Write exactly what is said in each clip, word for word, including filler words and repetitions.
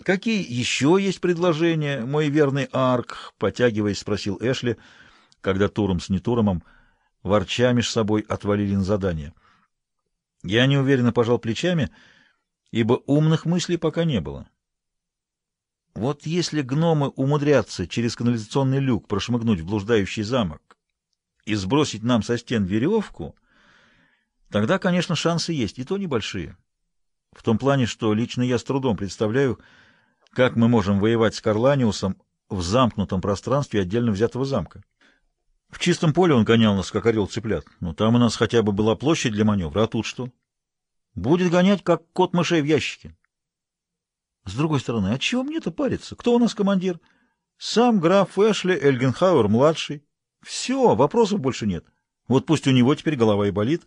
Какие еще есть предложения, мой верный Арк? Потягиваясь, спросил Эшли, когда Туром с Нетуромом, ворча меж собой, отвалили на задание. Я неуверенно пожал плечами, ибо умных мыслей пока не было. Вот если гномы умудрятся через канализационный люк прошмыгнуть в блуждающий замок и сбросить нам со стен веревку, тогда, конечно, шансы есть, и то небольшие. В том плане, что лично я с трудом представляю, как мы можем воевать с Карланиусом в замкнутом пространстве отдельно взятого замка. В чистом поле он гонял нас, как орел цыплят, но там у нас хотя бы была площадь для маневра, а тут что? Будет гонять, как кот мышей в ящике. С другой стороны, а чего мне-то париться? Кто у нас командир? Сам граф Эшли Эльгенхауэр-младший. Все, вопросов больше нет. Вот пусть у него теперь голова и болит.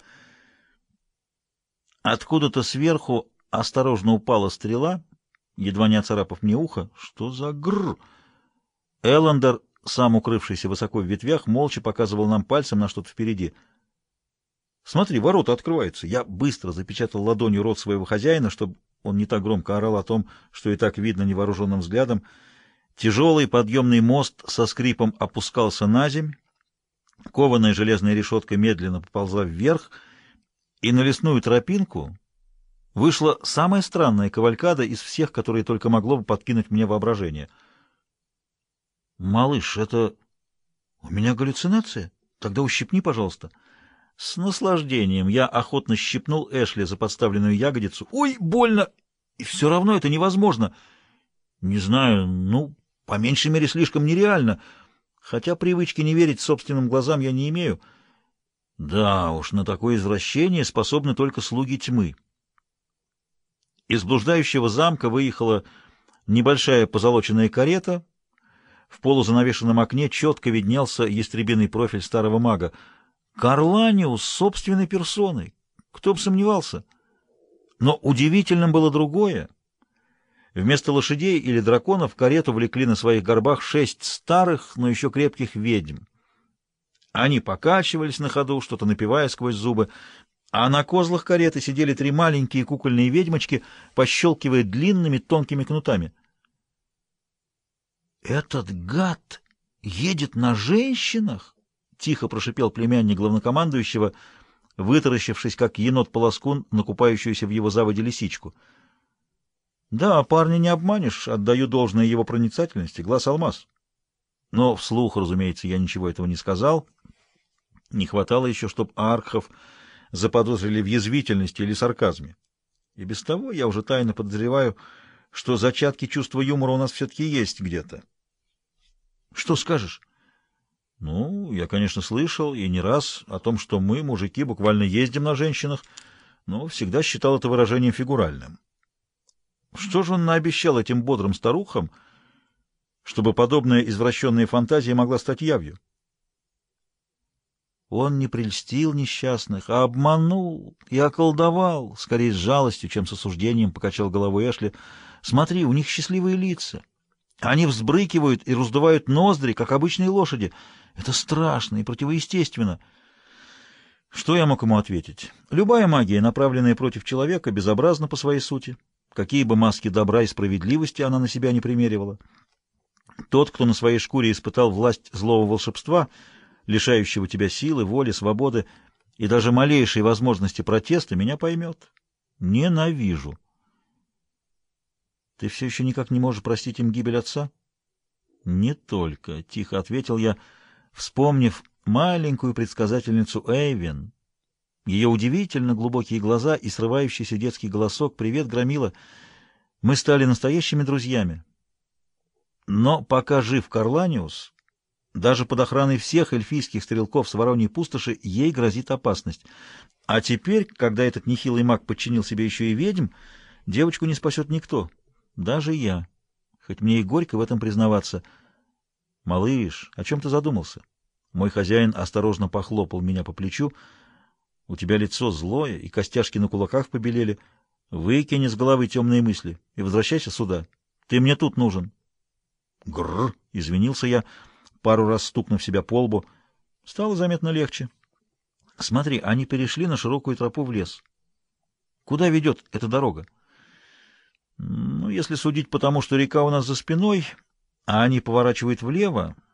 Откуда-то сверху осторожно упала стрела, едва не оцарапав мне ухо. Что за гррр? Эллендер, сам укрывшийся высоко в ветвях, молча показывал нам пальцем на что-то впереди. «Смотри, ворота открываются». Я быстро запечатал ладонью рот своего хозяина, чтобы он не так громко орал о том, что и так видно невооруженным взглядом. Тяжелый подъемный мост со скрипом опускался на земь, кованая железная решетка медленно поползла вверх, и на лесную тропинку вышла самая странная кавалькада из всех, которые только могло бы подкинуть мне воображение. «Малыш, это у меня галлюцинация? Тогда ущипни, пожалуйста». С наслаждением я охотно щипнул Эшли за подставленную ягодицу. «Ой, больно! И все равно это невозможно!» «Не знаю, ну, по меньшей мере, слишком нереально. Хотя привычки не верить собственным глазам я не имею. Да уж, на такое извращение способны только слуги тьмы». Из блуждающего замка выехала небольшая позолоченная карета. В полузанавешенном окне четко виднелся ястребиный профиль старого мага. Карланиус собственной персоной. Кто бы сомневался. Но удивительным было другое. Вместо лошадей или драконов карету влекли на своих горбах шесть старых, но еще крепких ведьм. Они покачивались на ходу, что-то напевая сквозь зубы, а на козлах кареты сидели три маленькие кукольные ведьмочки, пощелкивая длинными тонкими кнутами. «Этот гад едет на женщинах?» — тихо прошипел племянник главнокомандующего, вытаращившись, как енот-полоскун, на купающуюся в его заводе лисичку. Да, парня не обманешь, отдаю должное его проницательности, глаз алмаз. Но вслух, разумеется, я ничего этого не сказал. Не хватало еще, чтоб архов заподозрили в язвительности или сарказме. И без того я уже тайно подозреваю, что зачатки чувства юмора у нас все-таки есть где-то. Что скажешь? Ну, я, конечно, слышал, и не раз, о том, что мы, мужики, буквально ездим на женщинах, но всегда считал это выражением фигуральным. Что же он наобещал этим бодрым старухам, чтобы подобная извращенная фантазия могла стать явью? Он не прельстил несчастных, а обманул и околдовал, скорее с жалостью, чем с осуждением, покачал головой Эшли. Смотри, у них счастливые лица. Они взбрыкивают и раздувают ноздри, как обычные лошади. Это страшно и противоестественно. Что я мог ему ответить? Любая магия, направленная против человека, безобразна по своей сути. Какие бы маски добра и справедливости она на себя не примеривала. Тот, кто на своей шкуре испытал власть злого волшебства, лишающего тебя силы, воли, свободы и даже малейшей возможности протеста, меня поймет. Ненавижу. Ты все еще никак не можешь простить им гибель отца? Не только, — тихо ответил я, вспомнив маленькую предсказательницу Эйвен. Ее удивительно глубокие глаза и срывающийся детский голосок. «Привет, Громила! Мы стали настоящими друзьями. Но пока жив Карланиус, даже под охраной всех эльфийских стрелков с Вороньей пустоши ей грозит опасность. А теперь, когда этот нехилый маг подчинил себе еще и ведьм, девочку не спасет никто, даже я, хоть мне и горько в этом признаваться. Малыш, о чем ты задумался?» Мой хозяин осторожно похлопал меня по плечу. «У тебя лицо злое, и костяшки на кулаках побелели. Выкинь из головы темные мысли и возвращайся сюда. Ты мне тут нужен». «Гррр!» — извинился я, пару раз стукнув себя по лбу. Стало заметно легче. «Смотри, они перешли на широкую тропу в лес. Куда ведет эта дорога?» Ну, если судить по тому, что река у нас за спиной, а они поворачивают влево,